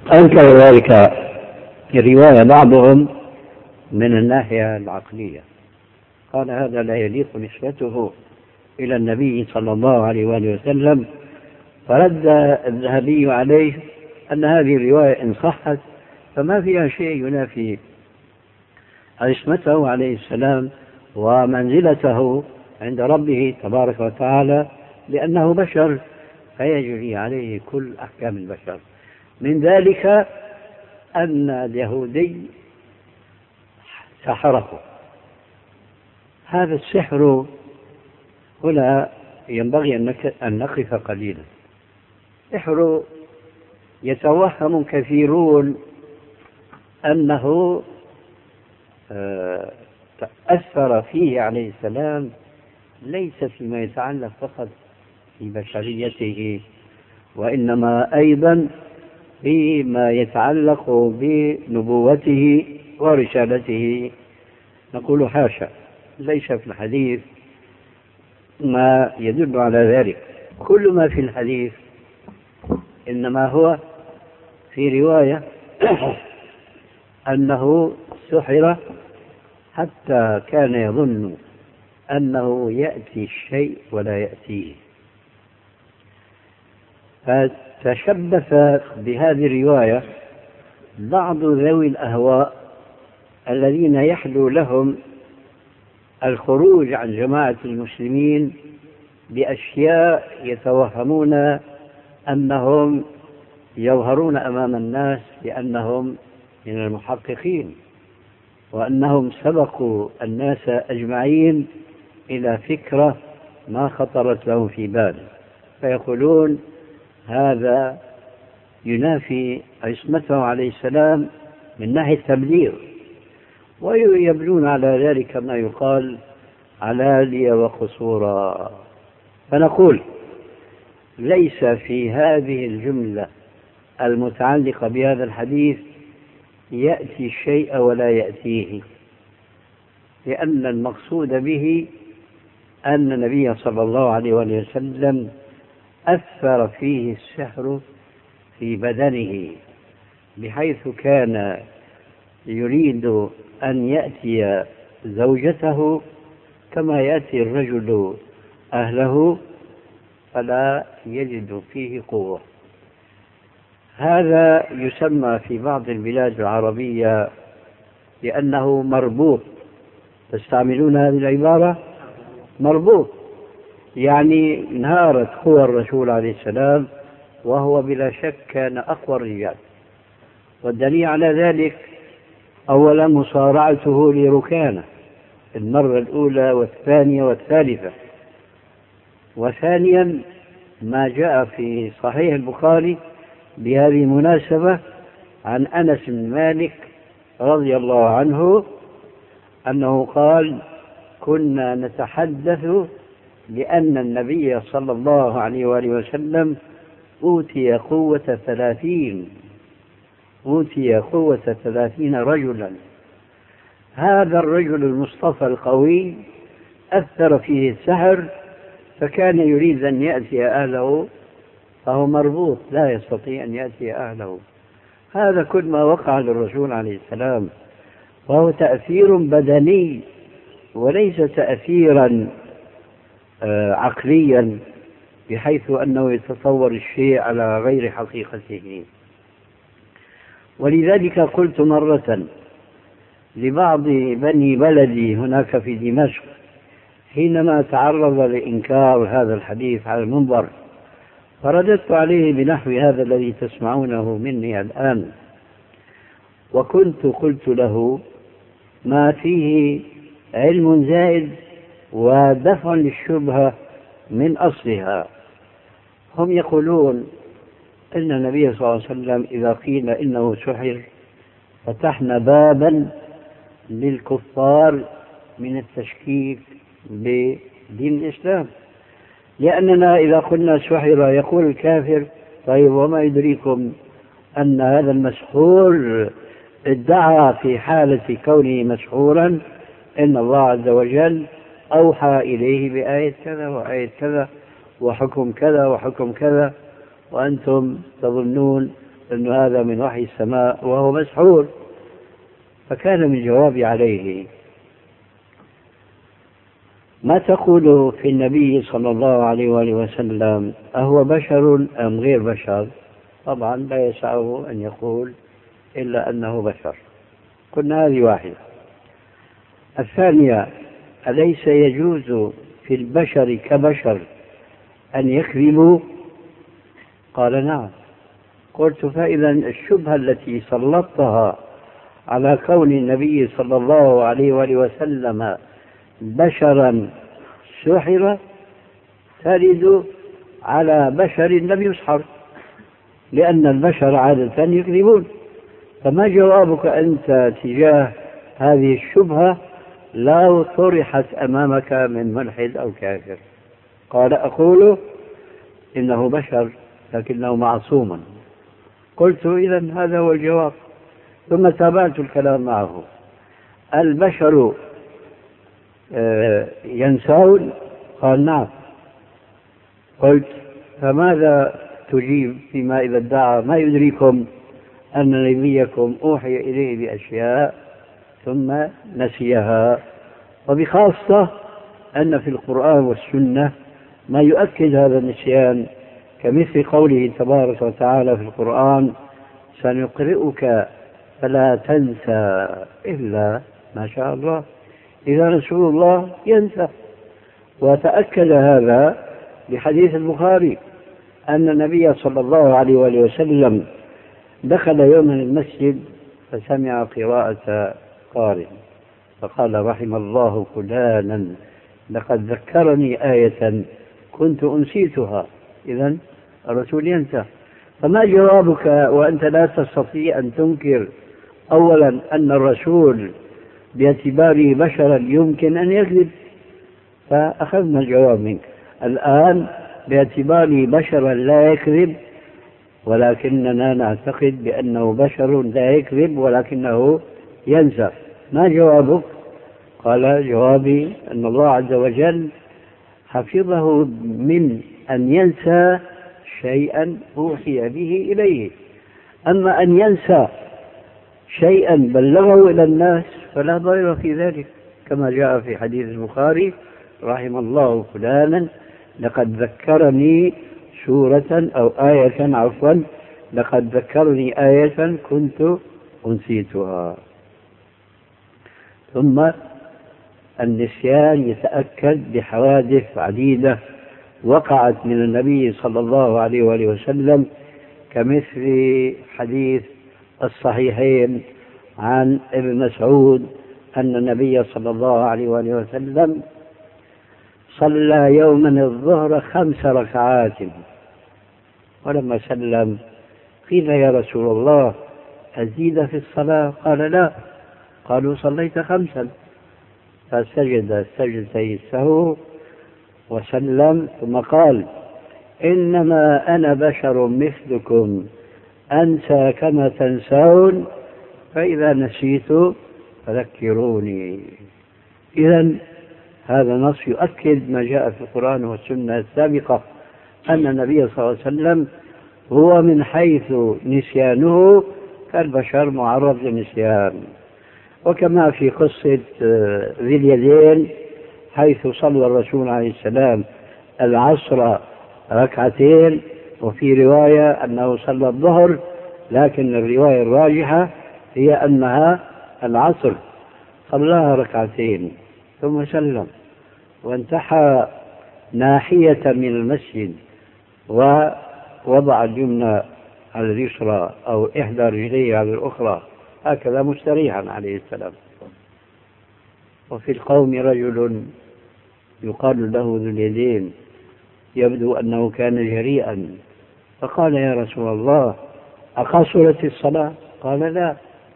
أنكر ذلك في رواية بعضهم من الناحية العقلية، قال هذا لا يليق نسبته إلى النبي صلى الله عليه وآله وسلم، فرد الذهبي عليه أن هذه الرواية إن صحت فما فيها شيء ينافي عصمته عليه السلام ومنزلته عند ربه تبارك وتعالى، لأنه بشر فيجري عليه كل أحكام البشر. من ذلك أن اليهودي سحره. هذا السحر هنا ينبغي أن نقف قليلا. السحر يتوهم كثيرون أنه أثر فيه عليه السلام ليس فيما يتعلق فقط في بشريته، وإنما أيضا فيما يتعلق بنبوته ورسالته. نقول حاشا، ليس في الحديث ما يدل على ذلك. كل ما في الحديث إنما هو في رواية أنه سحر حتى كان يظن أنه يأتي الشيء ولا يأتيه، فتشبث بهذه الرواية بعض ذوي الأهواء الذين يحلو لهم الخروج عن جماعة المسلمين بأشياء يتوهمون أنهم يظهرون أمام الناس بأنهم من المحققين، وأنهم سبقوا الناس أجمعين إلى فكرة ما خطرت لهم في بال، فيقولون هذا ينافي عصمته عليه السلام من ناحية التبليغ، ويبنون على ذلك ما يقال علالي وقصورا. فنقول ليس في هذه الجملة المتعلقة بهذا الحديث يأتي الشيء ولا يأتيه، لأن المقصود به أن النبي صلى الله عليه وسلم أثر فيه السحر في بدنه، بحيث كان يريد أن يأتي زوجته كما يأتي الرجل أهله فلا يجد فيه قوة. هذا يسمى في بعض البلاد العربية لأنه مربوط. تستعملون هذه العبارة مربوط، يعني انهارت قوى الرسول عليه السلام وهو بلا شك كان أقوى الرجال، والدليل على ذلك أولا مصارعته لركانة المرة الأولى والثانية والثالثة، وثانيا ما جاء في صحيح البخاري بهذه المناسبة عن أنس بن مالك رضي الله عنه أنه قال كنا نتحدث لأن النبي صلى الله عليه وآله وسلم أوتي قوة 30 رجلا. هذا الرجل المصطفى القوي أثر فيه السحر، فكان يريد أن يأتي أهله فهو مربوط لا يستطيع أن يأتي أهله. هذا كل ما وقع للرسول عليه السلام، وهو تأثير بدني وليس تأثيرا عقليا بحيث أنه يتصور الشيء على غير حقيقته. ولذلك قلت مرة لبعض بني بلدي هناك في دمشق حينما تعرض لإنكار هذا الحديث على المنبر، فرددت عليه بنحو هذا الذي تسمعونه مني الآن، وكنت قلت له ما فيه علم زائد ودفع للشبهة من أصلها. هم يقولون إن النبي صلى الله عليه وسلم إذا قيل إنه سحر فتحنا بابا للكفار من التشكيك بدين الإسلام، لأننا إذا قلنا سحر يقول الكافر طيب وما يدريكم أن هذا المسحور ادعى في حالة كونه مسحورا إن الله عز وجل أوحى إليه بآية كذا وآية كذا وحكم كذا وحكم كذا، وأنتم تظنون أن هذا من وحي السماء وهو مسحور. فكان من جوابي عليه: ما تقول في النبي صلى الله عليه وآله وسلم، أهو بشر أم غير بشر؟ طبعا لا يسعه أن يقول إلا أنه بشر. قلنا هذه واحدة. الثانية: أليس يجوز في البشر كبشر أن يكذبوا؟ قال: نعم. قلت: فإذا الشبهة التي سلطتها على كون النبي صلى الله عليه وآله وسلم بشرا سحر ترد على بشر لم يسحر، لأن البشر عادة يكذبون. فما جوابك أنت تجاه هذه الشبهة لو طرحت أمامك من ملحد أو كافر؟ قال: أقول إنه بشر لكنه معصوم. قلت: إذن هذا هو الجواب. ثم تابعت الكلام معه: البشر ينسون؟ قال: نعم. قلت: فماذا تجيب فيما إذا ادعى ما يدريكم أن نبيكم أوحي إليه بأشياء ثم نسيها، وبخاصة أن في القرآن والسنة ما يؤكد هذا النسيان، كمثل قوله تبارك وتعالى في القرآن: سنقرئك فلا تنسى إلا ما شاء الله. إذا رسول الله ينسى. وتأكد هذا بحديث البخاري أن النبي صلى الله عليه وآله وسلم دخل يوما المسجد فسمع قراءة قارئ فقال: رحم الله فلانا لقد ذكرني آية كنت أنسيتها. إذن الرسول ينسى. فما جوابك وأنت لا تستطيع أن تنكر أولا أن الرسول باعتباره بشرا يمكن أن يكذب؟ فأخذنا الجواب منك. الآن باعتباره بشرا لا يكذب، ولكننا نعتقد بأنه بشر لا يكذب ولكنه ينسى. ما جوابك؟ قال: جوابي أن الله عز وجل حفظه من أن ينسى شيئا أوحي به إليه. أما أن ينسى شيئا بلغه إلى الناس فلا ضير في ذلك، كما جاء في حديث البخاري: رحم الله فلانا لقد ذكرني سورة أو آية، عفوا، لقد ذكرني آية كنت أنسيتها. ثم النسيان يتأكد بحوادث عديدة وقعت من النبي صلى الله عليه وآله وسلم، كمثل حديث الصحيحين عن ابن مسعود أن النبي صلى الله عليه وآله وسلم صلى يوما الظهر 5 ركعات، ولما سلم قيل: يا رسول الله أزيد في الصلاة؟ قال: لا. قالوا: صليت 5. فسجد سجدتي السهو وسلم، ثم قال: إنما أنا بشر مثلكم أنسى كما تنسون، فإذا نسيت فذكروني. إذن هذا نص يؤكد ما جاء في القرآن والسنة السابقة، أن النبي صلى الله عليه وسلم هو من حيث نسيانه كالبشر معرض للنسيان. وكما في قصة ذي اليدين حيث صلى الرسول عليه السلام العصر 2 وفي رواية أنه صلى الظهر، لكن الرواية الراجحة هي أنها العصر، صلاها 2 ثم سلم وانتحى ناحية من المسجد ووضع اليمنى على اليسرى أو إحدى رجليه على الأخرى هكذا مستريحا عليه السلام. وفي القوم رجل يقال له ذو اليدين يبدو أنه كان جريئا، فقال: يا رسول الله أقصرت الصلاة؟ قال: لا.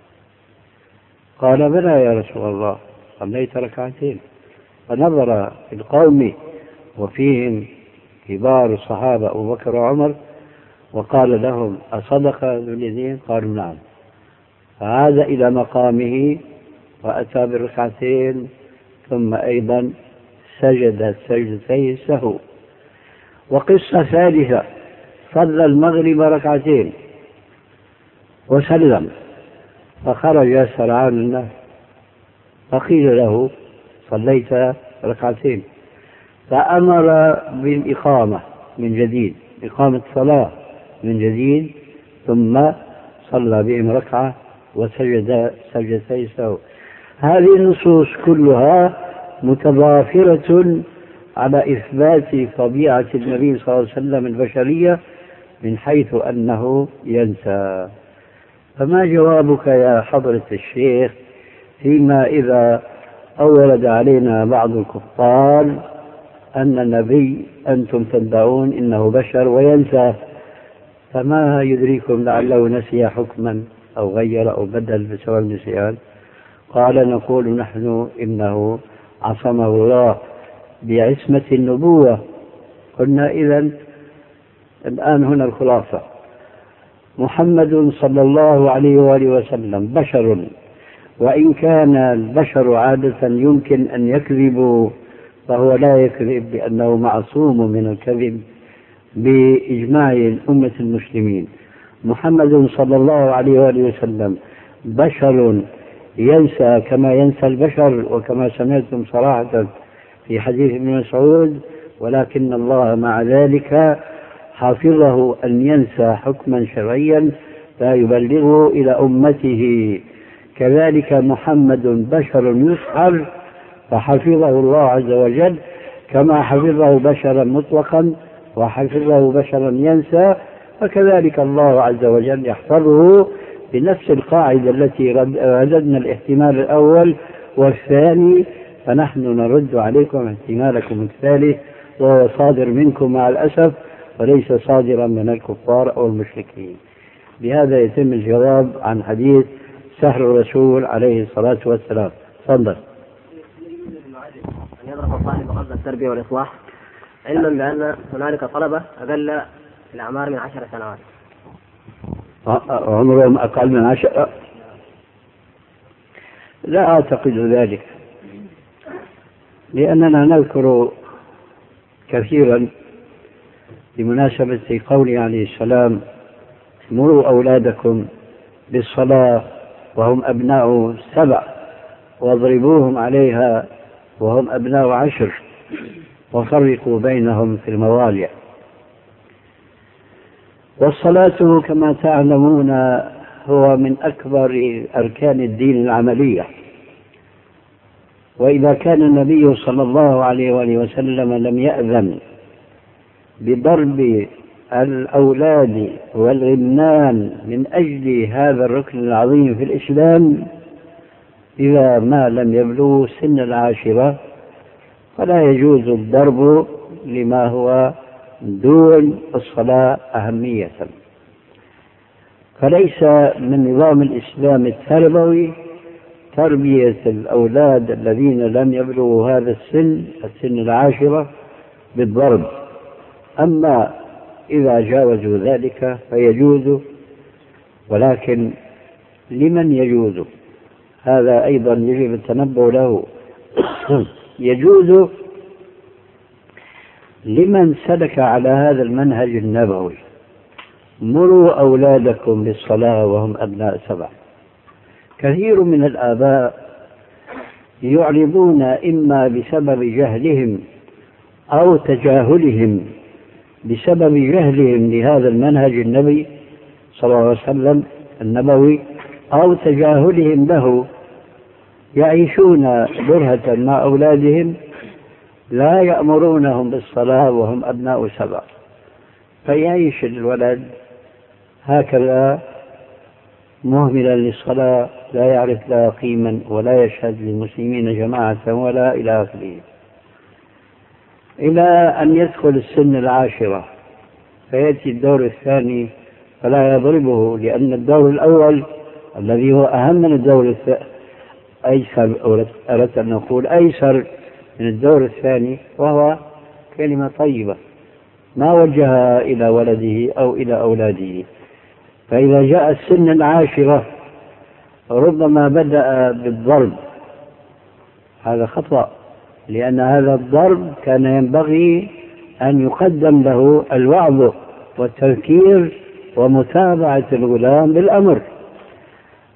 قال: بلى يا رسول الله، صليت 2. فنظر في القوم وفيهم كبار الصحابة أبو بكر وعمر وقال لهم: أصدق ذو اليدين؟ قالوا: نعم. فعاد إلى مقامه وأتى ب2 ثم أيضا سجد سجدتي السهو. وقصة ثالثة: صلى المغرب 2 وسلم، فخرج سرعان الناس، فقيل له صليت ركعتين، فأمر بالإقامة من جديد، إقامة صلاة من جديد، ثم صلى بهم ركعة وسجد سجدتي سهو. هذه النصوص كلها متضافرة على إثبات طبيعة النبي صلى الله عليه وسلم البشرية من حيث أنه ينسى. فما جوابك يا حضرة الشيخ فيما إذا أورد علينا بعض الكفار أن النبي أنتم تدعون إنه بشر وينسى، فما يدريكم لعله نسي حكما أو غير أو بدل بسبب النسيان؟ قال نقول نحن إنه عصمه الله بعصمة النبوة. قلنا إذن الآن هنا الخلاصة: محمد صلى الله عليه وآله وسلم بشر، وإن كان البشر عادة يمكن أن يكذبوا فهو لا يكذب لأنه معصوم من الكذب بإجماع أمة المسلمين. محمد صلى الله عليه وآله وسلم بشر ينسى كما ينسى البشر، وكما سمعتم صراحة في حديث ابن مسعود، ولكن الله مع ذلك حافظه أن ينسى حكما شرعيا لا يبلغه إلى أمته. كذلك محمد بشر يسحر فحفظه الله عز وجل كما حفظه بشرا مطلقا وحفظه بشرا ينسى، فكذلك الله عز وجل يحفظه بنفس القاعدة التي رددنا الاحتمال الأول والثاني، فنحن نرد عليكم احتمالكم الثالث وهو صادر منكم مع الأسف وليس صادرا من الكفار أو المشركين. بهذا يتم الجواب عن حديث سحر الرسول عليه الصلاة والسلام. تفضل. أن يدرس الطالب قصد التربية والإصلاح، علما بأن هنالك طلبة أقل في الأعمار من 10 سنوات. عمرهم أقل من 10؟ لا أعتقد ذلك، لأننا نذكر كثيرا بمناسبة قوله عليه السلام: مروا أولادكم بالصلاة وهم أبناء 7 واضربوهم عليها وهم أبناء 10 وفرقوا بينهم في المضاجع. والصلاة كما تعلمون هو من أكبر أركان الدين العملية، وإذا كان النبي صلى الله عليه وآله وسلم لم يأذن بضرب الأولاد والغنان من أجل هذا الركن العظيم في الإسلام إذا ما لم يبلغوا سن 10، فلا يجوز الضرب لما هو دون الصلاة أهمية. فليس من نظام الإسلام التربوي تربية الأولاد الذين لم يبلغوا هذا السن 10 بالضرب، أما إذا جاوزوا ذلك فيجوز. ولكن لمن يجوز؟ هذا أيضا يجب التنبه له. يجوز لمن سلك على هذا المنهج النبوي: مروا أولادكم بالصلاة وهم أبناء 7. كثير من الآباء يعرضون إما بسبب جهلهم أو تجاهلهم بسبب جهلهم لهذا المنهج النبي صلى الله عليه وسلم النبوي أو تجاهلهم له، يعيشون برهة مع أولادهم لا يأمرونهم بالصلاة وهم أبناء 7، فيعيش الولد هكذا مهملا للصلاة، لا يعرف لها قيما ولا يشهد للمسلمين جماعة ولا إلى آخره، إلى أن يدخل السن 10 فيأتي الدور الثاني فلا يضربه، لأن الدور الأول الذي هو أهم من الدور أيسر، أردت أن نقول أيسر من الدور الثاني، وهو كلمة طيبة ما وجهها إلى ولده أو إلى أولاده. فإذا جاء السن 10 ربما بدأ بالضرب، هذا خطأ، لأن هذا الضرب كان ينبغي أن يقدم له الوعظ والتذكير ومتابعة الغلام بالأمر.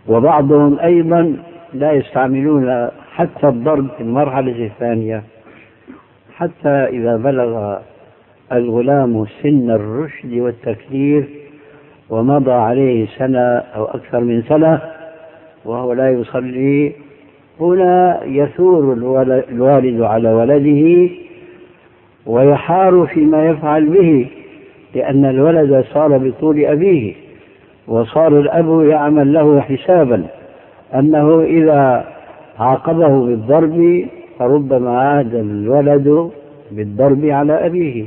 وبعضهم أيضا لا يستعملون حتى الضرب في المرحلة الثانية، حتى إذا بلغ الغلام سن الرشد والتكليف ومضى عليه سنة أو أكثر من سنة وهو لا يصلي، هنا يثور الوالد على ولده ويحار فيما يفعل به، لأن الولد صار بطول أبيه، وصار الأب يعمل له حسابا أنه إذا عاقبه بالضرب فربما عاد الولد بالضرب على أبيه،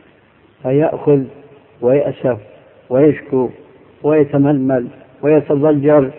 فيأخذ ويأسف ويشكو ويتململ ويتضجر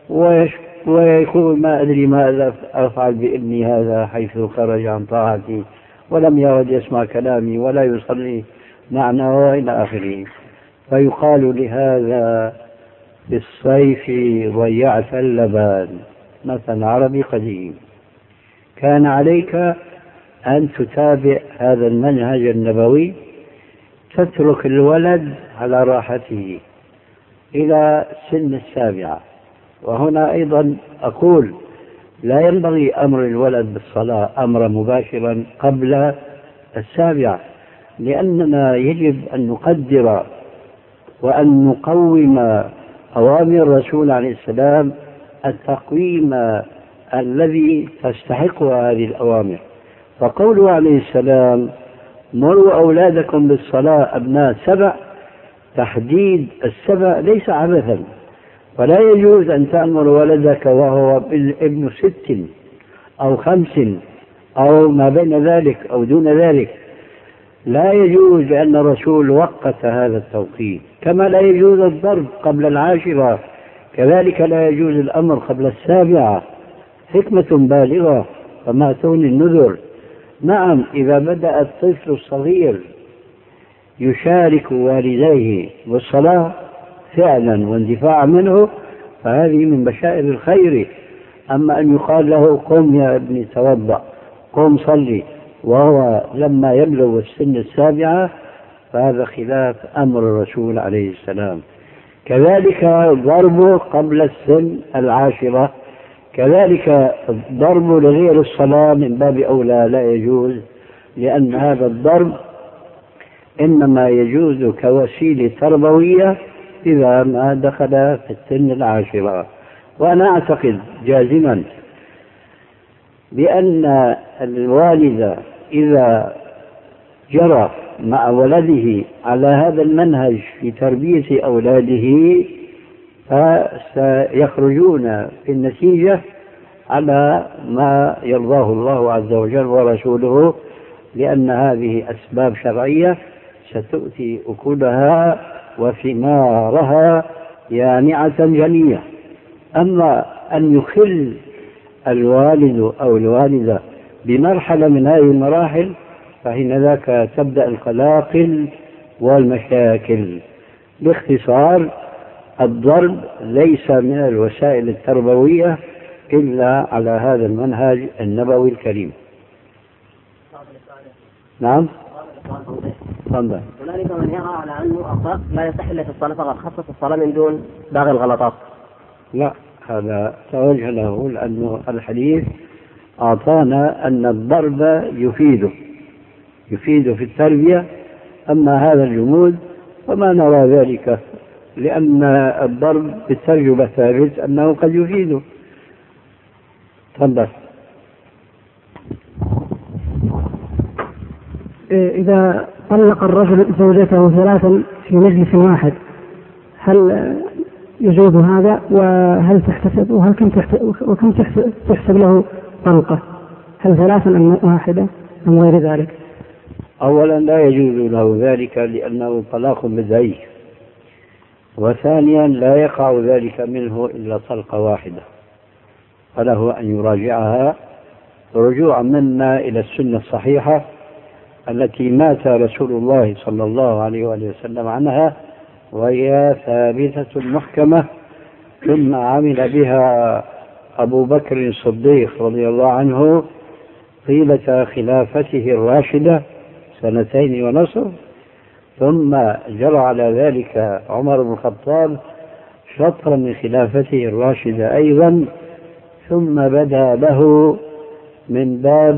ويقول ما أدري ماذا أفعل بابني هذا حيث خرج عن طاعتي ولم يعد يسمع كلامي ولا يصلي معنا وإلى آخره. فيقال لهذا في الصيف ضيعت اللبان، مثل عربي قديم. كان عليك أن تتابع هذا المنهج النبوي، تترك الولد على راحته إلى سن 7. وهنا أيضا أقول لا ينبغي أمر الولد بالصلاة أمرا مباشرا قبل 7، لأننا يجب أن نقدر وأن نقوم أوامر الرسول عليه السلام التقويم الذي تستحقها هذه الأوامر. فقوله عليه السلام مروا أولادكم بالصلاة أبناء 7، تحديد 7 ليس عبثا، ولا يجوز أن تأمر ولدك وهو ابن 6 أو 5 أو ما بين ذلك أو دون ذلك، لا يجوز، لأن الرسول وقت هذا التوقيت. كما لا يجوز الضرب قبل 10، كذلك لا يجوز الأمر قبل 7، حكمة بالغة فما تغني النذر. نعم، إذا بدأ الطفل الصغير يشارك والديه بالصلاة فعلا واندفاعا منه فهذه من بشائر الخير. أما أن يقال له قم يا ابني توضأ، قم صلي، وهو لما يبلغ السن 7 فهذا خلاف أمر الرسول عليه السلام. كذلك ضربه قبل السن 10، كذلك الضرب لغير الصلاة من باب أولى لا يجوز، لأن هذا الضرب إنما يجوز كوسيلة تربوية إذا ما دخل في السن 10. وأنا أعتقد جازما بأن الوالد إذا جرى مع ولده على هذا المنهج في تربية أولاده فسيخرجون في النتيجة على ما يرضاه الله عز وجل ورسوله، لأن هذه أسباب شرعية ستؤتي أكلها وثمارها يانعة جنية. أما أن يخل الوالد أو الوالدة بمرحلة من هذه المراحل فحين ذاك تبدأ القلاقل والمشاكل. باختصار الضرب ليس من الوسائل التربوية إلا على هذا المنهج النبوي الكريم. نعم. تفضل. هنالك من يرى على أنه الضرب لا يصح إلا في الصلاة فقط، خصص الصلاة من دون باقي الغلطات. لا، هذا توجه له، لأنه الحديث أعطانا أن الضرب يفيد في التربية. أما هذا الجمود فما نرى ذلك، لأن الضرب بالتجربة ثابت أنه قد يفيده. تفضل. إذا طلق الرجل زوجته 3 في مجلس واحد هل يجوز هذا؟ وهل تحتسب وكم تحسب له طلقة؟ هل 3 أم 1 أم غير ذلك؟ أولا لا يجوز له ذلك لأنه طلاق بدعي، وثانيا لا يقع ذلك منه إلا طلقة واحدة، فله أن يراجعها رجوعا منا إلى السنة الصحيحة التي مات رسول الله صلى الله عليه وآله وسلم عنها، وهي ثابتة محكمة، ثم عمل بها أبو بكر الصديق رضي الله عنه طيلة خلافته الراشدة 2.5 سنين، ثم جرى على ذلك عمر بن الخطاب شطرا من خلافته الراشدة أيضا، ثم بدا له من باب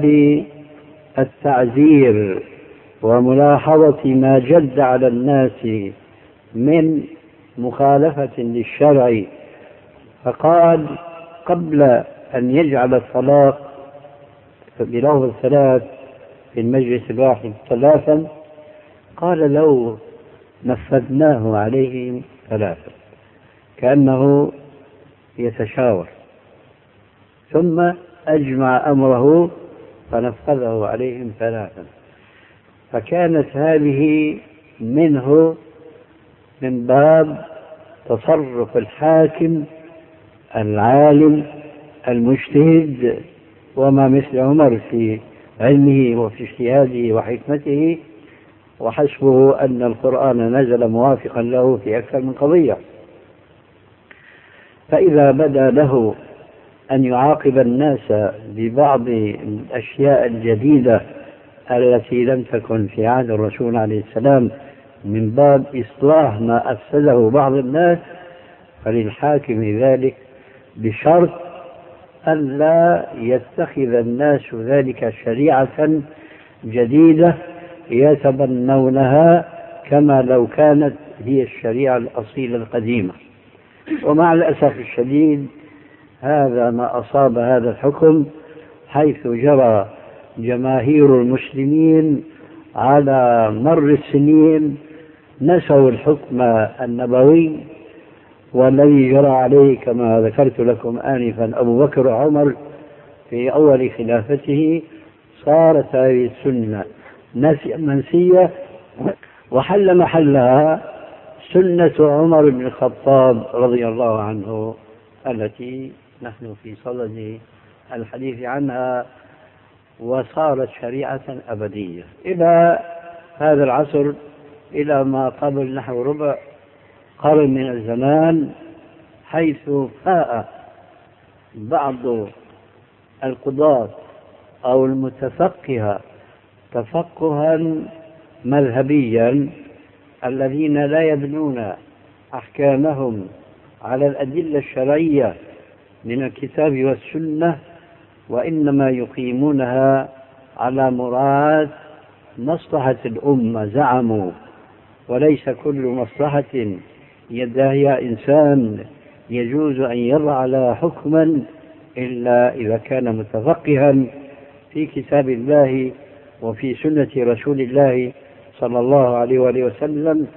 التعزير وملاحظة ما جد على الناس من مخالفة للشرع، فقال قبل أن يجعل الطلاق بلفظ الثلاث في المجلس الواحد ثلاثا، قال لو نفذناه عليهم ثلاثا، كأنه يتشاور، ثم أجمع أمره فنفذه عليهم ثلاثا. فكانت هذه منه من باب تصرف الحاكم العالم المجتهد، وما مثل عمر في علمه وفي اجتهاده وحكمته، وحسبه أن القرآن نزل موافقا له في أكثر من قضية. فإذا بدا له أن يعاقب الناس ببعض الأشياء الجديدة التي لم تكن في عهد الرسول عليه السلام من باب إصلاح ما أفسده بعض الناس، فللحاكم ذلك بشرط أن لا يتخذ الناس ذلك شريعة جديدة يتبنونها كما لو كانت هي الشريعة الأصيلة القديمة. ومع الأسف الشديد هذا ما أصاب هذا الحكم، حيث جرى جماهير المسلمين على مر السنين نسوا الحكم النبوي، والذي جرى عليه كما ذكرت لكم آنفا أبو بكر وعمر في أول خلافته، صارت هذه السنة منسية، وحل محلها سنة عمر بن الخطاب رضي الله عنه التي نحن في صدد الحديث عنها، وصارت شريعة أبدية إلى هذا العصر، إلى ما قبل نحو ربع قرن من الزمان، حيث فاء بعض القضاة أو المتفقهة تفقها مذهبيا الذين لا يبنون أحكامهم على الأدلة الشرعية من الكتاب والسنة، وإنما يقيمونها على مراعاة مصلحة الأمة زعموا، وليس كل مصلحة يدعيها إنسان يجوز أن يضع لها حكما إلا إذا كان متفقها في كتاب الله وفي سنة رسول الله صلى الله عليه وآله وسلم.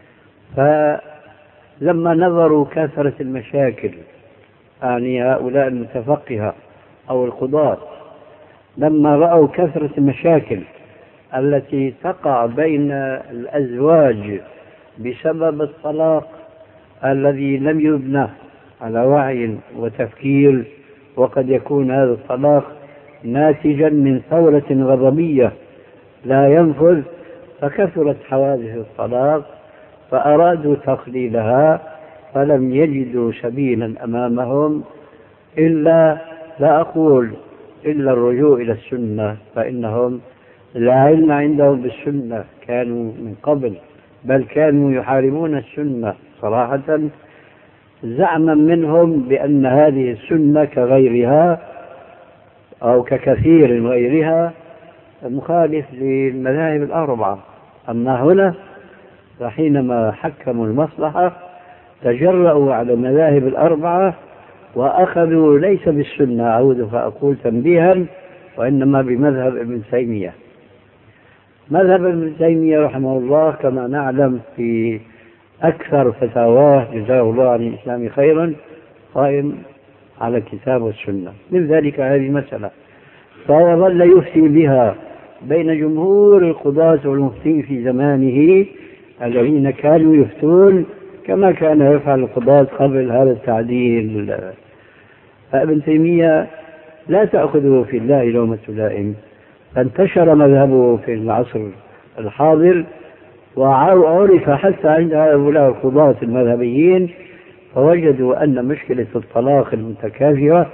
فلما نظروا كثرة المشاكل، يعني هؤلاء المتفقهة أو القضاة، لما رأوا كثرة المشاكل التي تقع بين الأزواج بسبب الطلاق الذي لم يبنى على وعي وتفكير، وقد يكون هذا الطلاق ناتجا من ثورة غضبية لا ينفذ، فكثرت حوادث الطلاق فأرادوا تقليلها، فلم يجدوا سبيلا أمامهم إلا، لا أقول إلا الرجوع إلى السنة، فإنهم لا علم عندهم بالسنة كانوا من قبل، بل كانوا يحاربون السنة صراحة، زعما منهم بأن هذه السنة كغيرها أو ككثير غيرها مخالف للمذاهب الأربعة. أما هنا فحينما حكموا المصلحة تجرؤوا على المذاهب الأربعة وأخذوا ليس بالسنة، أعود فأقول تنبيها، وإنما بمذهب ابن تيمية. مذهب ابن تيمية رحمه الله كما نعلم في أكثر فتاواه جزاه الله عن الإسلام خيرا قائم على الكتاب والسنة، من ذلك هذه المسألة، فظل يفتي بها بين جمهور القضاة والمفتين في زمانه الذين كانوا يفتون كما كان يفعل القضاة قبل هذا التعديل. فابن تيمية لا تأخذه في الله لومة لائم، فانتشر مذهبه في العصر الحاضر، وعرف حتى عند هؤلاء القضاة المذهبيين، فوجدوا أن مشكلة الطلاق المتكاثرة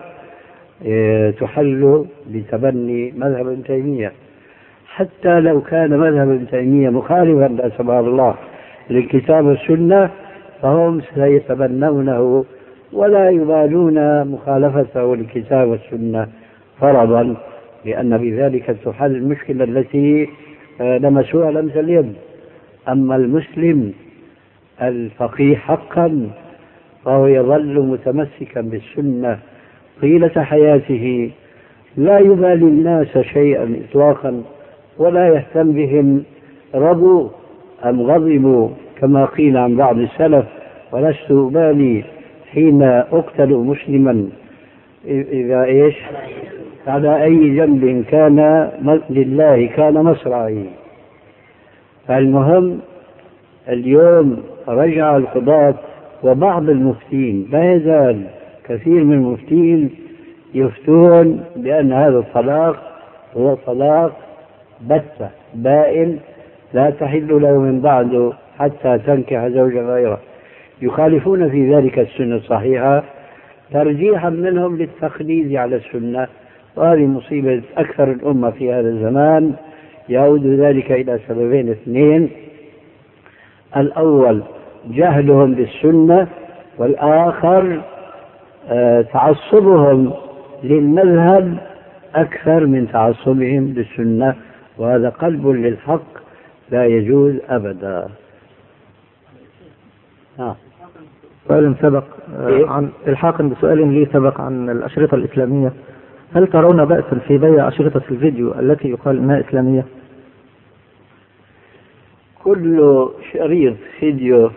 تحل بتبني مذهب ابن تيمية، حتى لو كان مذهب ابن تيمية مخالفا لا سبحان الله للكتاب والسنة، فهم سيتبنونه ولا يبالون مخالفته للكتاب والسنة فرضا، لأن بذلك تحل المشكلة التي لمسوها لمس اليد. أما المسلم الفقيه حقا فهو يظل متمسكا بالسنة طيلة حياته، لا يبالي الناس شيئا إطلاقا، ولا يهتم بهم رضوا أم غضبوا، كما قيل عن بعض السلف: ولست أبالي حين أقتل مسلما إذا إيش على أي جنب كان لله كان مصرعي. فالمهم اليوم رجع القضاة وبعض المفتين، لا يزال كثير من المفتين يفتون بأن هذا الطلاق هو طلاق بتة بائن لا تحل له من بعده حتى تنكح زوجا غيره، يخالفون في ذلك السنة الصحيحة ترجيحا منهم للتقليد على السنة. وهذه مصيبة أكثر الأمة في هذا الزمان، يعود ذلك إلى سببين اثنين: الأول جهلهم بالسنة، والآخر تعصبهم للمذهب أكثر من تعصبهم للسنة، وهذا قلب للحق لا يجوز أبدا. سؤال سبق عن الحاق بسؤال لي سبق عن الأشرطة الإسلامية، هل ترون بأسا في بيع أشرطة الفيديو التي يقال إنها إسلامية؟ كل شريط فيديو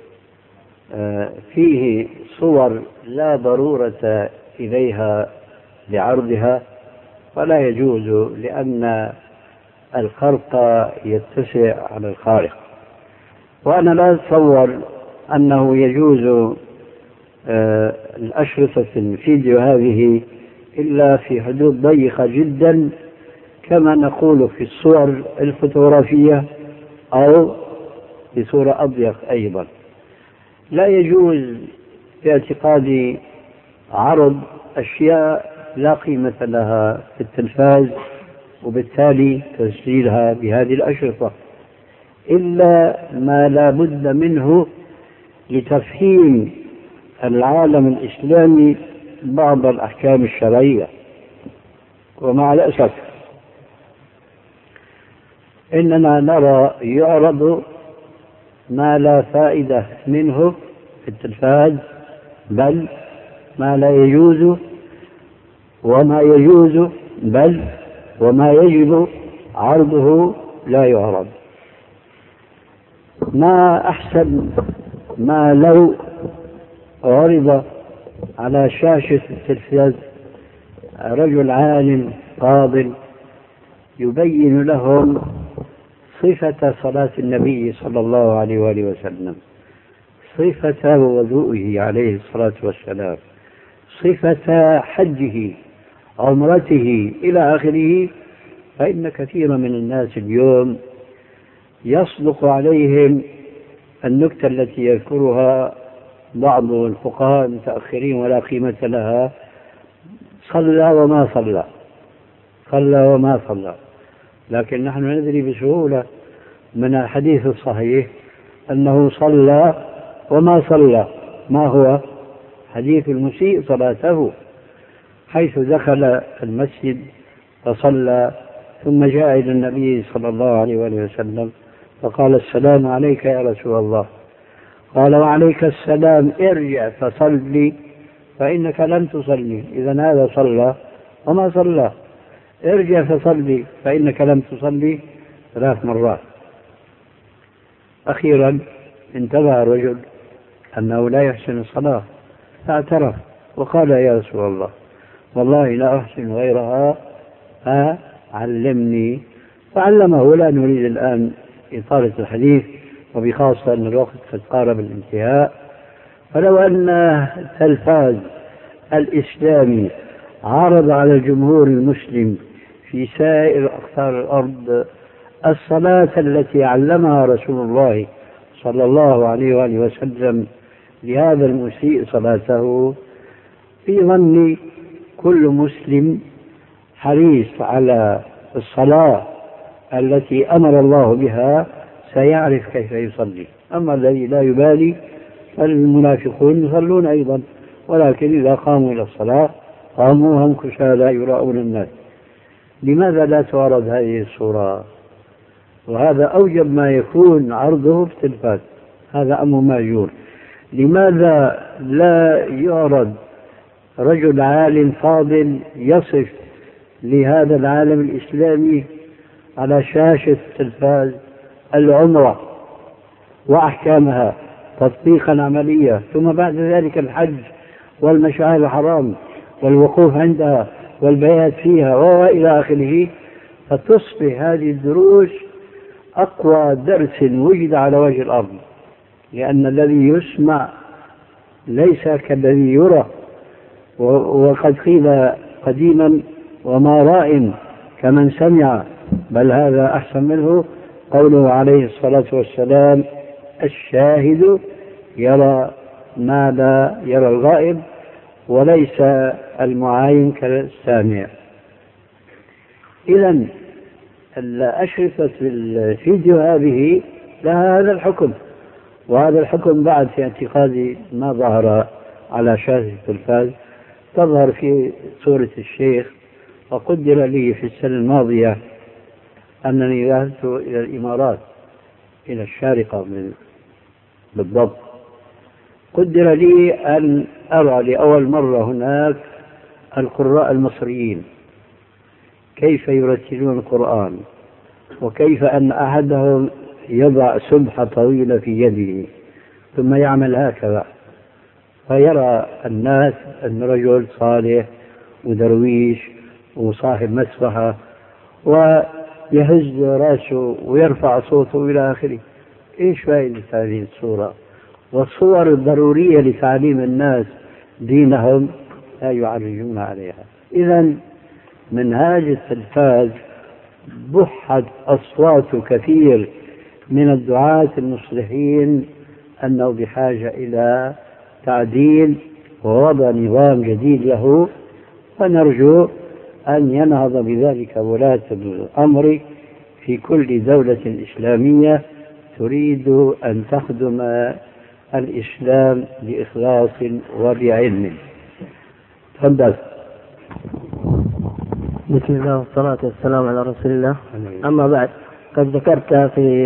فيه صور لا ضرورة إليها لعرضها فلا يجوز، لأن الخلق يتسع على الخالق. وأنا لا أتصور أنه يجوز الأشرطة الفيديو هذه إلا في حدود ضيقة جدا، كما نقول في الصور الفوتوغرافية أو بصورة أضيق أيضا. لا يجوز باعتقادي عرض أشياء لا قيمة لها في التلفاز، وبالتالي تسجيلها بهذه الأشرطة، إلا ما لا بد منه لتفهيم العالم الإسلامي بعض الأحكام الشرعية. ومع الأسف إننا نرى يعرض ما لا فائدة منه في التلفاز، بل ما لا يجوز، وما يجوز بل وما يجب عرضه لا يعرض. ما أحسن ما لو عرض على شاشة التلفاز رجل عالم فاضل يبين لهم صفة صلاة النبي صلى الله عليه وآله وسلم، صفة وضوئه عليه الصلاة والسلام، صفة حجه، عمرته إلى آخره. فإن كثيرا من الناس اليوم يصدق عليهم النكتة التي يذكرها بعض الفقهاء المتأخرين ولا قيمة لها: صلى وما صلى، صلى وما صلى. لكن نحن ندري بسهولة من الحديث الصحيح أنه صلى وما صلى. ما هو حديث المسيء صلاته، حيث دخل المسجد فصلى ثم جاء إلى النبي صلى الله عليه وسلم فقال: السلام عليك يا رسول الله. قال: وعليك السلام، ارجع فصلي فإنك لم تصلي. إذن هذا صلى وما صلى. ارجع فصلي فإنك لم تصلي 3 مرات. أخيرا انتبه الرجل أنه لا يحسن الصلاة، فاعترف وقال: يا رسول الله والله لا أحسن غيرها، علمني. فعلمه. ولا نريد الآن إطالة الحديث، وبخاصة أن الوقت قد قارب الانتهاء. فلو أن التلفاز الإسلامي عرض على الجمهور المسلم في سائر أقطار الأرض الصلاة التي علمها رسول الله صلى الله عليه وآله وسلم لهذا المسيء صلاته، في ظني كل مسلم حريص على الصلاة التي أمر الله بها سيعرف كيف يصلي. أما الذي لا يبالي المنافقون يصلون أيضا، ولكن إذا قاموا إلى الصلاة قاموا هم كسالى يراؤون الناس. لماذا لا تعرض هذه الصورة؟ وهذا أوجب ما يكون عرضه في التلفاز، هذا أمر مأجور. لماذا لا يعرض رجل عالم فاضل يصف لهذا العالم الإسلامي على شاشة التلفاز العمرة وأحكامها تطبيقا عمليا، ثم بعد ذلك الحج والمشاعر الحرام والوقوف عندها والبيات فيها وإلى آخره، فتصبح هذه الدروس أقوى درس وجد على وجه الأرض، لأن الذي يسمع ليس كالذي يرى. وقد قيل قديما وما راء كمن سمع، بل هذا أحسن منه قوله عليه الصلاة والسلام: الشاهد يرى ما لا يرى الغائب، وليس المعاين كالسامع. إذن الأشرطة الفيديو هذه لها هذا الحكم، وهذا الحكم بعد في اعتقادي ما ظهر على شاشة التلفاز، تظهر في صورة الشيخ. وقدر لي في السنة الماضية أنني ذهبت إلى الإمارات، إلى الشارقة بالضبط. قدر لي أن أرى لأول مرة هناك القراء المصريين كيف يرتلون القرآن، وكيف أن أحدهم يضع سبحة طويلة في يده ثم يعمل هكذا، فيرى الناس أن رجل صالح ودرويش وصاحب مسبحة ويهز رأسه ويرفع صوته إلى آخره. إيش فائدة هذه الصورة؟ والصور الضرورية لتعليم الناس دينهم لا يعرجون عليها. إذن منهاج التلفاز بحت أصوات كثير من الدعاة المصلحين أنه بحاجة إلى تعديل ووضع نظام جديد له، ونرجو أن ينهض بذلك ولاة الأمر في كل دولة إسلامية تريد أن تخدم الإسلام بإخلاص وبعلم. تفضل. بسم الله والصلاة والسلام على رسول الله. أما بعد، قد ذكرت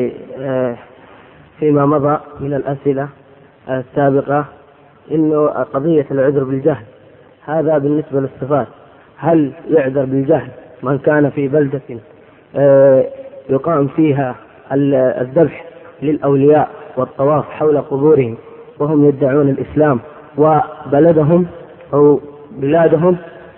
فيما مضى من الأسئلة السابقة إنه قضية العذر بالجهل، هذا بالنسبة للصفات. هل يعذر بالجهل من كان في بلدة يقام فيها الذبح للأولياء والطواف حول قبورهم وهم يدعون الإسلام، وبلدهم أو بلادهم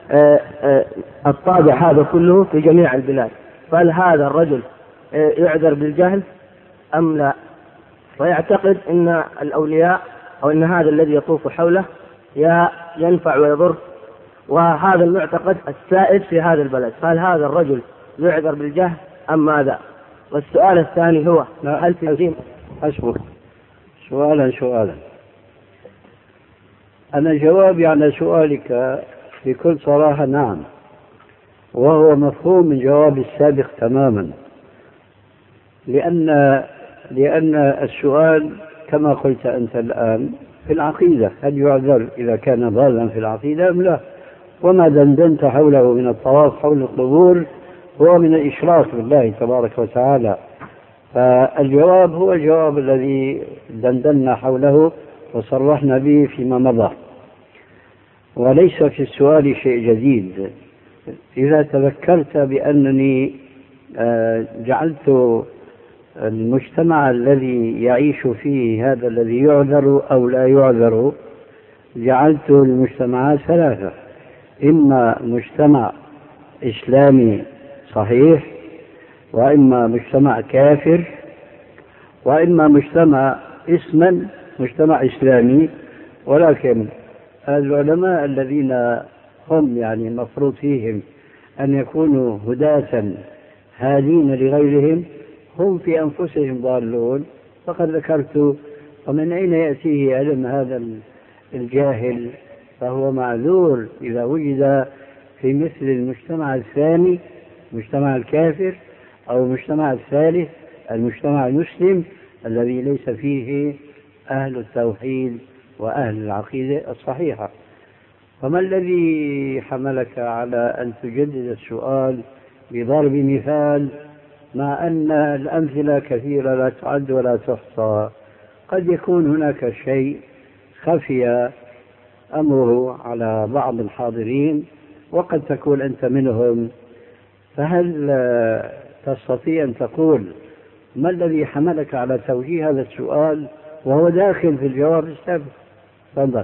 الطابع هذا كله في جميع البلاد؟ فهل هذا الرجل يعذر بالجهل أم لا؟ ويعتقد أن الأولياء أو أن هذا الذي يطوف حوله ينفع ويضر، وهذا المعتقد السائد في هذا البلد، فهل هذا الرجل يعذر بالجهل أم ماذا؟ والسؤال الثاني هو: هل في الدين؟ أشبك سؤالا. أنا جوابي على سؤالك بكل صراحة نعم، وهو مفهوم من جوابي السابق تماما، لأن السؤال كما قلت أنت الآن في العقيدة: هل يعذر إذا كان ضالا في العقيدة أم لا؟ وما دندنت حوله من الطواف حول القبور هو من الإشراك بالله تبارك وتعالى، فالجواب هو الجواب الذي دندنا حوله وصرحنا به فيما مضى، وليس في السؤال شيء جديد. إذا تذكرت بأنني جعلت المجتمع الذي يعيش فيه هذا الذي يعذر أو لا يعذر، جعلت المجتمعات ثلاثة: إما مجتمع إسلامي صحيح، وإما مجتمع كافر، وإما مجتمع إسلامي. ولكن العلماء الذين هم المفروض فيهم أن يكونوا هداة هادين لغيرهم هم في أنفسهم ضالون. فقد ذكرت: ومن أين يأتيه علم هذا الجاهل؟ فهو معذور إذا وجد في مثل المجتمع الثاني، مجتمع الكافر، أو المجتمع الثالث، المجتمع المسلم الذي ليس فيه أهل التوحيد وأهل العقيدة الصحيحة. فما الذي حملك على أن تجدد السؤال بضرب مثال مع أن الأمثلة كثيرة لا تعد ولا تحصى؟ قد يكون هناك شيء خفي أمره على بعض الحاضرين وقد تكون أنت منهم، فهل تستطيع أن تقول ما الذي حملك على توجيه هذا السؤال وهو داخل في الجواب السابق؟ تفضل.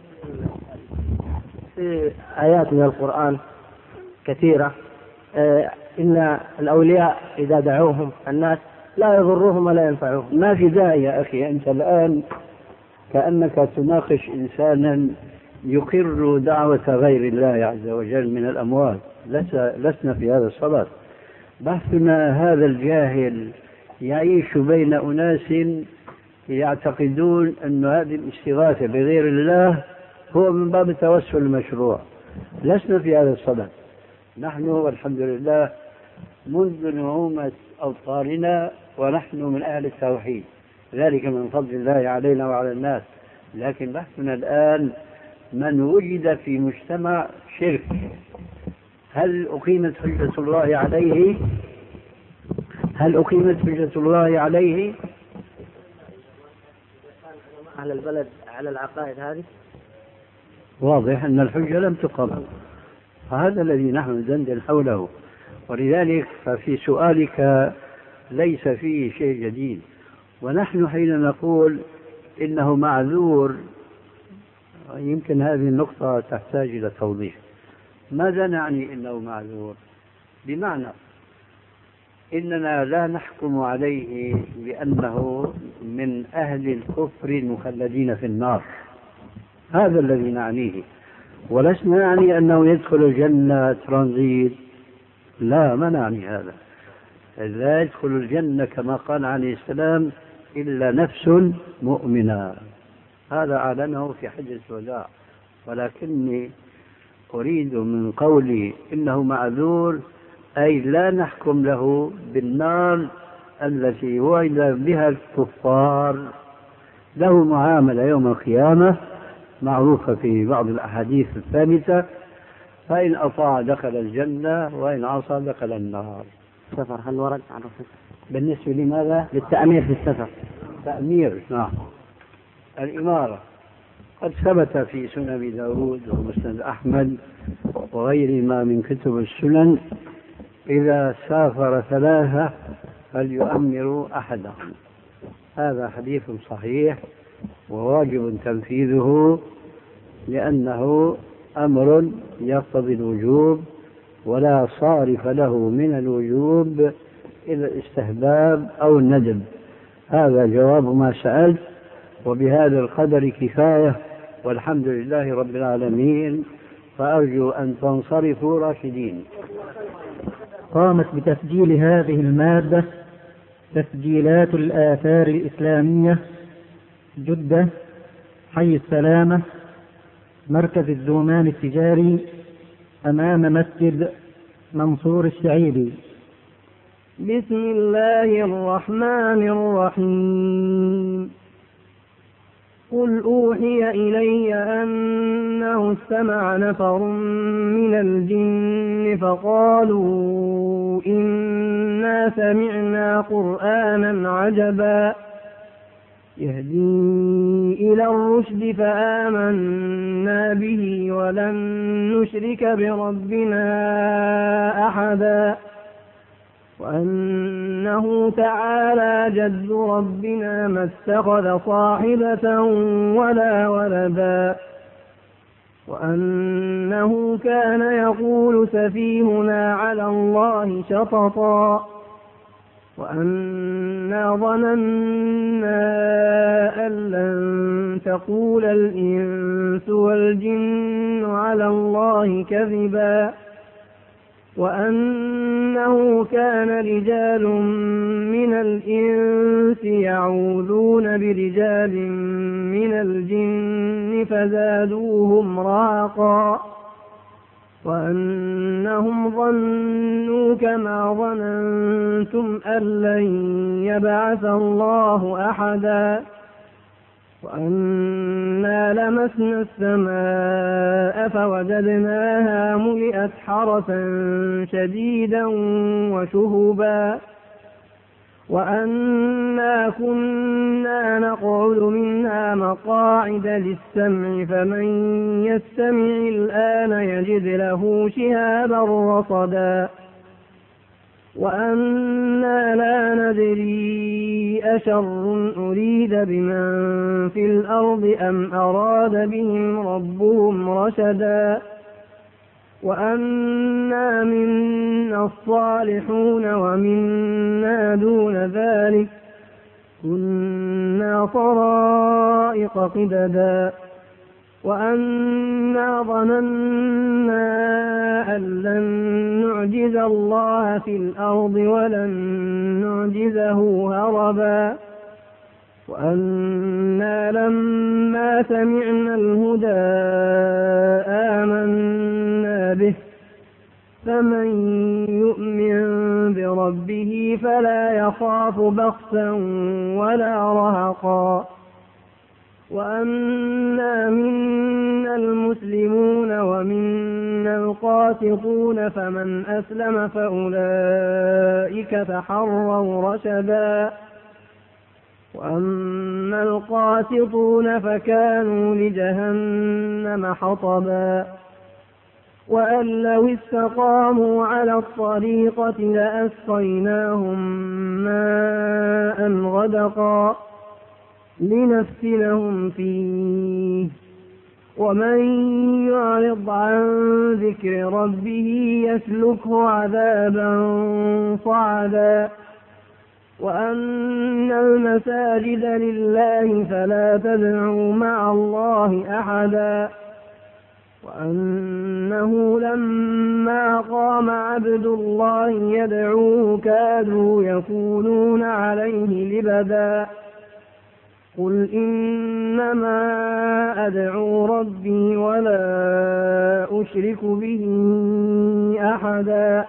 في آيات من القرآن كثيرة إن الأولياء إذا دعوهم الناس لا يضرهم ولا ينفعهم. ما في داعي يا أخي، أنت الآن كأنك تناقش إنسانا يقر دعوة غير الله عز وجل من الأموات. لسنا في هذا الصدد. بحثنا هذا الجاهل يعيش بين أناس يعتقدون أن هذه الاستغاثة بغير الله هو من باب التوسل المشروع. لسنا في هذا الصدد. نحن والحمد لله منذ نعومة أوطارنا ونحن من أهل التوحيد، ذلك من فضل الله علينا وعلى الناس. لكن بحثنا الآن من وجد في مجتمع شرك، هل أقيمت حجة الله عليه؟ أهل البلد على العقائد هذه واضح أن الحجة لم تقم، فهذا الذي نحن ندندن حوله. ولذلك ففي سؤالك ليس فيه شيء جديد. ونحن حين نقول إنه معذور، يمكن هذه النقطة تحتاج إلى توضيح. ماذا نعني إنه معذور؟ بمعنى إننا لا نحكم عليه بأنه من أهل الكفر المخلدين في النار، هذا الذي نعنيه. ولسنا نعني أنه يدخل الجنة ترانزيت، لا، ما نعني هذا. لا يدخل الجنة كما قال عليه السلام إلا نفس مؤمنة، هذا أعلنه في حجة الوداع. ولكني أريد من قولي إنه معذور أي لا نحكم له بالنار التي وعد بها الكفار. له معاملة يوم القيامة معروفة في بعض الأحاديث الثابتة، فإن أطاع دخل الجنة وإن عصى دخل النار. سفر هل ورد عن بالنسبة لماذا؟ للتأمير في السفر. تأمير، نعم. الإمارة قد ثبت في سنن أبي داود ومسند أحمد وغيرهما من كتب السنن إذا سافر ثلاثة فليؤمروا أحدهم. هذا حديث صحيح وواجب تنفيذه، لأنه أمر يقتضي الوجوب ولا صارف له من الوجوب إلى الاستحباب أو الندب. هذا جواب ما سألت، وبهذا القدر كفاية، والحمد لله رب العالمين، فأرجو أن تنصرفوا راشدين. قامت بتسجيل هذه المادة تسجيلات الآثار الإسلامية، جدة، حي السلامة، مركز الزومان التجاري، أمام مسجد منصور السعيدي. بسم الله الرحمن الرحيم. قل أوحي إلي أنه استمع نفر من الجن فقالوا إنا سمعنا قرآنا عجبا يهدي إلى الرشد فآمنا به ولن نشرك بربنا أحدا وأنه تعالى جد ربنا ما اتخذ صاحبة ولا ولدا وأنه كان يقول سفيهنا على الله شططا وأنا ظننا أن لن تقول الإنس والجن على الله كذبا وأنه كان رجال من الإنس يعوذون برجال من الجن فزادوهم رهقا وأنهم ظنوا كما ظننتم أن لن يبعث الله أحدا وأنا لمسنا السماء فوجدناها ملئت حرسا شديدا وشهبا وأنا كنا نقعد منها مقاعد للسمع فمن يستمع الآن يجد له شهابا رصدا وأنا لا ندري أشر أريد بمن في الأرض أم أراد بهم ربهم رشدا وأنا منا الصالحون ومنا دون ذلك كنا طرائق قددا وأنا ظننا أن لن نعجز الله في الأرض ولن نعجزه هربا وأنا لما سمعنا الهدى آمنا به فمن يؤمن بربه فلا يخاف بخسا ولا رهقا وأنا منا المسلمون ومنا القاسطون فمن أسلم فأولئك تحروا رشدا وأما القاسطون فكانوا لجهنم حطبا وأن لو استقاموا على الطريقة لأسقيناهم ماء غدقا لنفتنهم فيه ومن يعرض عن ذكر ربه يسلكه عذابا صعدا وأن المساجد لله فلا تدعوا مع الله أحدا وأنه لما قام عبد الله يدعوه كادوا يكونون عليه لبدا قل إنما أدعو ربي ولا أشرك به أحدا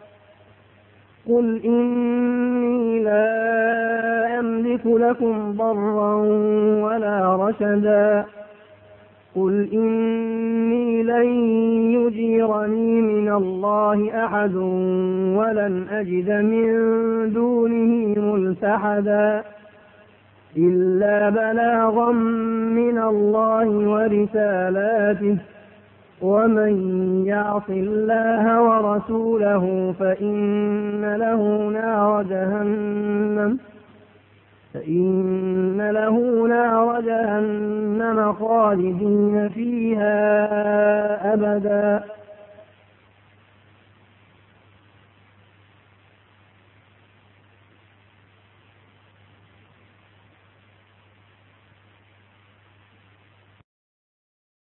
قل إني لا أملك لكم ضرا ولا رشدا قل إني لن يجيرني من الله أحد ولن أجد من دونه ملتحدا إلا بلاغا من الله ورسالاته ومن يعص الله ورسوله فإن له نار جهنم خالدين فيها أبدا